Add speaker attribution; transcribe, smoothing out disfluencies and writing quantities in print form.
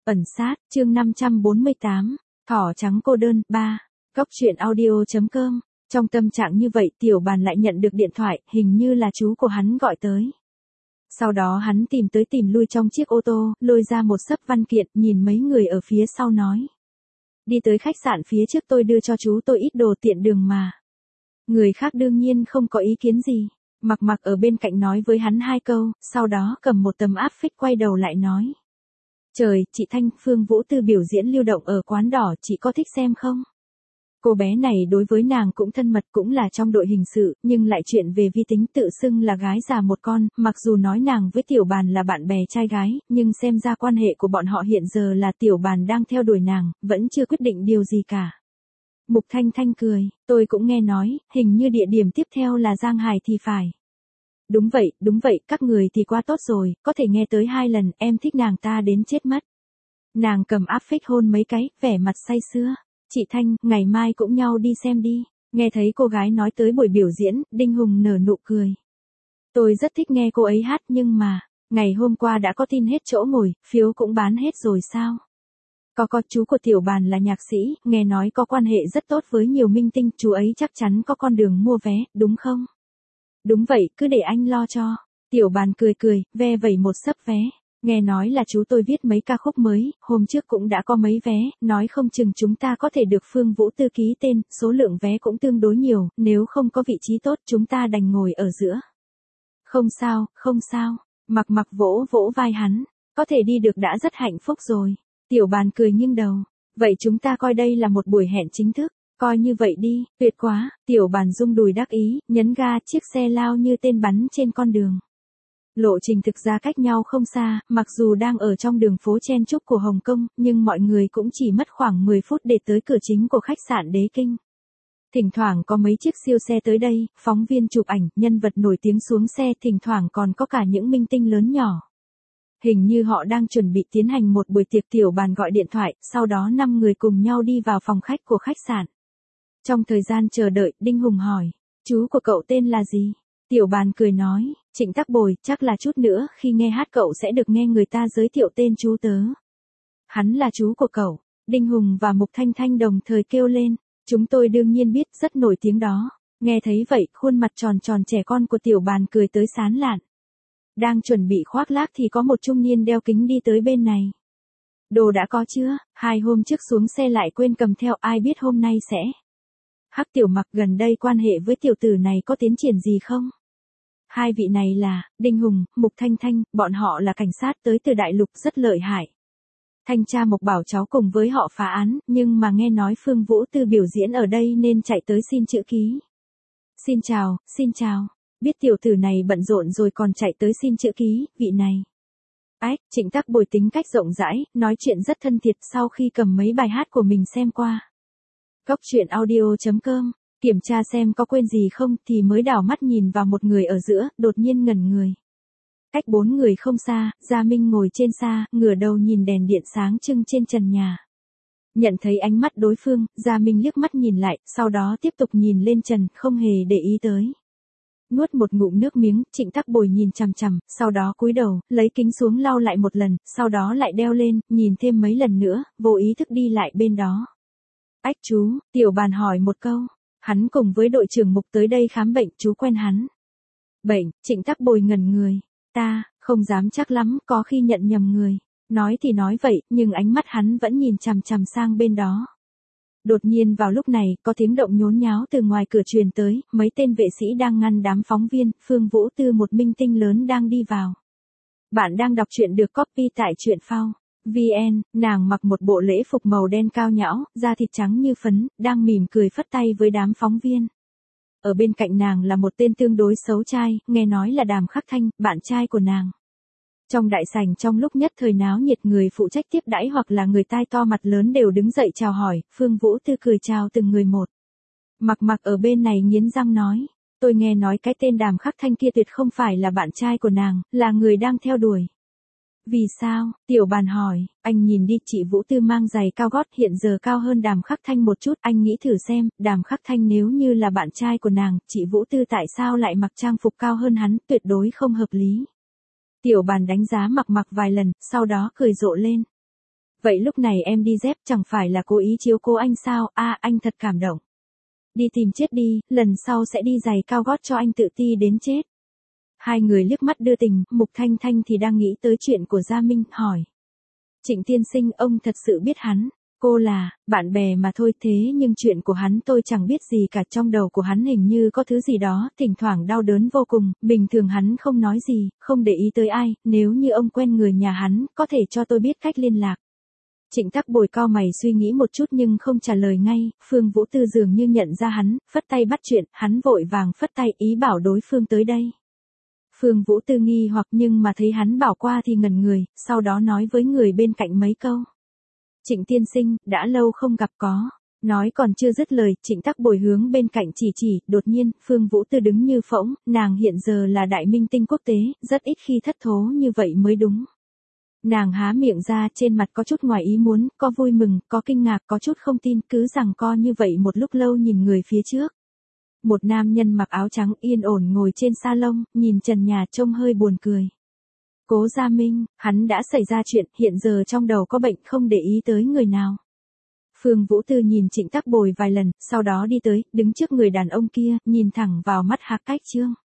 Speaker 1: Ẩn sát, chương 548, Thỏ trắng cô đơn, 3. Góc truyện audio.com. Trong tâm trạng như vậy Tiểu Bàn lại nhận được điện thoại, hình như là chú của hắn gọi tới. Sau đó hắn tìm tới tìm lui trong chiếc ô tô, lôi ra một xấp văn kiện, nhìn mấy người ở phía sau nói. Đi tới khách sạn phía trước tôi đưa cho chú tôi ít đồ tiện đường mà. Người khác đương nhiên không có ý kiến gì. Mặc ở bên cạnh nói với hắn hai câu, sau đó cầm một tấm áp phích quay đầu lại nói. Trời, chị Thanh, Phương Vũ Tư biểu diễn lưu động ở quán đỏ, chị có thích xem không? Cô bé này đối với nàng cũng thân mật, cũng là trong đội hình sự, nhưng lại chuyện về vi tính tự xưng là gái già một con, mặc dù nói nàng với Tiểu Bàn là bạn bè trai gái, nhưng xem ra quan hệ của bọn họ hiện giờ là Tiểu Bàn đang theo đuổi nàng, vẫn chưa quyết định điều gì cả. Mục Thanh Thanh cười, tôi cũng nghe nói, hình như địa điểm tiếp theo là Giang Hải thì phải. Đúng vậy, các người thì quá tốt rồi, có thể nghe tới 2 lần, em thích nàng ta đến chết mất. Nàng cầm áp phích hôn mấy cái, vẻ mặt say sưa. Chị Thanh, ngày mai cũng nhau đi xem đi. Nghe thấy cô gái nói tới buổi biểu diễn, Đinh Hùng nở nụ cười. Tôi rất thích nghe cô ấy hát nhưng mà, ngày hôm qua đã có tin hết chỗ ngồi, phiếu cũng bán hết rồi sao? Có chú của Tiểu Bàn là nhạc sĩ, nghe nói có quan hệ rất tốt với nhiều minh tinh, chú ấy chắc chắn có con đường mua vé, đúng không? Đúng vậy, cứ để anh lo cho. Tiểu Bàn cười, ve vẩy một xấp vé. Nghe nói là chú tôi viết mấy ca khúc mới, hôm trước cũng đã có mấy vé, nói không chừng chúng ta có thể được Phương Vũ Tư ký tên, số lượng vé cũng tương đối nhiều, nếu không có vị trí tốt chúng ta đành ngồi ở giữa. Không sao, mặc vỗ vai hắn, có thể đi được đã rất hạnh phúc rồi. Tiểu Bàn cười nghiêng đầu, vậy chúng ta coi đây là một buổi hẹn chính thức. Coi như vậy đi, tuyệt quá, Tiểu Bàn rung đùi đắc ý, nhấn ga chiếc xe lao như tên bắn trên con đường. Lộ trình thực ra cách nhau không xa, mặc dù đang ở trong đường phố chen chúc của Hồng Kông, nhưng mọi người cũng chỉ mất khoảng 10 phút để tới cửa chính của khách sạn Đế Kinh. Thỉnh thoảng có mấy chiếc siêu xe tới đây, phóng viên chụp ảnh, nhân vật nổi tiếng xuống xe, thỉnh thoảng còn có cả những minh tinh lớn nhỏ. Hình như họ đang chuẩn bị tiến hành một buổi tiệc. Tiểu Bàn gọi điện thoại, sau đó 5 người cùng nhau đi vào phòng khách của khách sạn. Trong thời gian chờ đợi, Đinh Hùng hỏi, chú của cậu tên là gì? Tiểu Bàn cười nói, Trịnh Tắc Bồi, chắc là chút nữa khi nghe hát cậu sẽ được nghe người ta giới thiệu tên chú tớ. Hắn là chú của cậu. Đinh Hùng và Mục Thanh Thanh đồng thời kêu lên, chúng tôi đương nhiên biết, rất nổi tiếng đó. Nghe thấy vậy, khuôn mặt tròn trẻ con của Tiểu Bàn cười tới sán lạn. Đang chuẩn bị khoác lác thì có một trung niên đeo kính đi tới bên này. Đồ đã có chưa? 2 hôm trước xuống xe lại quên cầm theo, ai biết hôm nay sẽ. Hắc Tiểu Mặc, gần đây quan hệ với tiểu tử này có tiến triển gì không? 2 vị này là, Đinh Hùng, Mục Thanh Thanh, bọn họ là cảnh sát tới từ Đại Lục rất lợi hại. Thanh tra Mục bảo cháu cùng với họ phá án, nhưng mà nghe nói Phương Vũ Tư biểu diễn ở đây nên chạy tới xin chữ ký. Xin chào. Biết tiểu tử này bận rộn rồi còn chạy tới xin chữ ký, vị này. Trịnh Tắc Bồi tính cách rộng rãi, nói chuyện rất thân thiện sau khi cầm mấy bài hát của mình xem qua. Góc truyện audio.com, kiểm tra xem có quên gì không thì mới đảo mắt nhìn vào một người ở giữa, đột nhiên ngẩn người. Cách 4 người không xa, Gia Minh ngồi trên xa, ngửa đầu nhìn đèn điện sáng trưng trên trần nhà. Nhận thấy ánh mắt đối phương, Gia Minh liếc mắt nhìn lại, sau đó tiếp tục nhìn lên trần, không hề để ý tới. Nuốt một ngụm nước miếng, Trịnh Tắc Bồi nhìn chằm, sau đó cúi đầu, lấy kính xuống lau lại một lần, sau đó lại đeo lên, nhìn thêm mấy lần nữa, vô ý thức đi lại bên đó. Chú, Tiểu Bàn hỏi một câu. Hắn cùng với đội trưởng Mục tới đây khám bệnh, chú quen hắn. Bệnh, Trịnh Tắc Bồi ngẩn người. Ta, không dám chắc lắm, có khi nhận nhầm người. Nói thì nói vậy, nhưng ánh mắt hắn vẫn nhìn chằm sang bên đó. Đột nhiên vào lúc này, có tiếng động nhốn nháo từ ngoài cửa truyền tới, mấy tên vệ sĩ đang ngăn đám phóng viên, Phương Vũ Tư một minh tinh lớn đang đi vào. Bạn đang đọc truyện được copy tại truyện phao VN, nàng mặc một bộ lễ phục màu đen cao nhão, da thịt trắng như phấn, đang mỉm cười phất tay với đám phóng viên. Ở bên cạnh nàng là một tên tương đối xấu trai, nghe nói là Đàm Khắc Thanh, bạn trai của nàng. Trong đại sảnh trong lúc nhất thời náo nhiệt, người phụ trách tiếp đãi hoặc là người tai to mặt lớn đều đứng dậy chào hỏi, Phương Vũ Tư cười chào từng người một. Mặc ở bên này nghiến răng nói, tôi nghe nói cái tên Đàm Khắc Thanh kia tuyệt không phải là bạn trai của nàng, là người đang theo đuổi. Vì sao? Tiểu Bàn hỏi, anh nhìn đi, chị Vũ Tư mang giày cao gót hiện giờ cao hơn Đàm Khắc Thanh một chút, anh nghĩ thử xem, Đàm Khắc Thanh nếu như là bạn trai của nàng, chị Vũ Tư tại sao lại mặc trang phục cao hơn hắn, tuyệt đối không hợp lý. Tiểu Bàn đánh giá mặc vài lần, sau đó cười rộ lên. Vậy lúc này em đi dép chẳng phải là cố ý chiếu cố anh sao, anh thật cảm động. Đi tìm chết đi, lần sau sẽ đi giày cao gót cho anh tự ti đến chết. Hai người liếc mắt đưa tình, Mục Thanh Thanh thì đang nghĩ tới chuyện của Gia Minh, hỏi. Trịnh tiên sinh, ông thật sự biết hắn? Cô là, bạn bè mà thôi, thế nhưng chuyện của hắn tôi chẳng biết gì cả, trong đầu của hắn hình như có thứ gì đó, thỉnh thoảng đau đớn vô cùng, bình thường hắn không nói gì, không để ý tới ai, nếu như ông quen người nhà hắn, có thể cho tôi biết cách liên lạc. Trịnh Tắc Bồi cau mày suy nghĩ một chút nhưng không trả lời ngay, Phương Vũ Tư dường như nhận ra hắn, phất tay bắt chuyện, hắn vội vàng phất tay ý bảo đối phương tới đây. Phương Vũ Tư nghi hoặc nhưng mà thấy hắn bảo qua thì ngẩn người, sau đó nói với người bên cạnh mấy câu. Trịnh tiên sinh, đã lâu không gặp có. Nói còn chưa dứt lời, Trịnh Tắc Bồi hướng bên cạnh chỉ, đột nhiên, Phương Vũ Tư đứng như phỗng, nàng hiện giờ là đại minh tinh quốc tế, rất ít khi thất thố như vậy mới đúng. Nàng há miệng ra, trên mặt có chút ngoài ý muốn, có vui mừng, có kinh ngạc, có chút không tin, cứ giằng co như vậy một lúc lâu nhìn người phía trước. Một nam nhân mặc áo trắng yên ổn ngồi trên salon, nhìn trần nhà trông hơi buồn cười. Cố Gia Minh, hắn đã xảy ra chuyện, hiện giờ trong đầu có bệnh, không để ý tới người nào. Phương Vũ Tư nhìn Trịnh Tắc Bồi vài lần, sau đó đi tới, đứng trước người đàn ông kia, nhìn thẳng vào mắt Hạc Cách Trương.